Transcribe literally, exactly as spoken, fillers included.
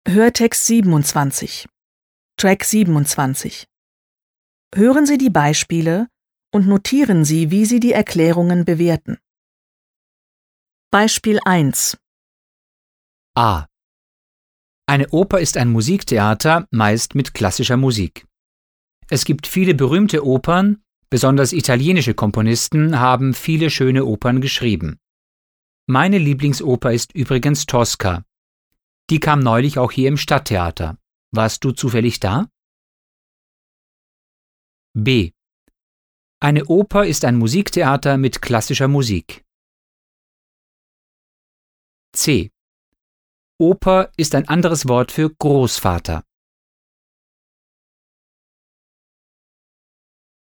Hörtext siebenundzwanzig. Track siebenundzwanzig. Hören Sie die Beispiele und notieren Sie, wie Sie die Erklärungen bewerten. Beispiel eins. A. Eine Oper ist ein Musiktheater, meist mit klassischer Musik. Es gibt viele berühmte Opern, besonders italienische Komponisten haben viele schöne Opern geschrieben. Meine Lieblingsoper ist übrigens Tosca. Die kam neulich auch hier im Stadttheater. Warst du zufällig da? B. Eine Oper ist ein Musiktheater mit klassischer Musik. C. Oper ist ein anderes Wort für Großvater.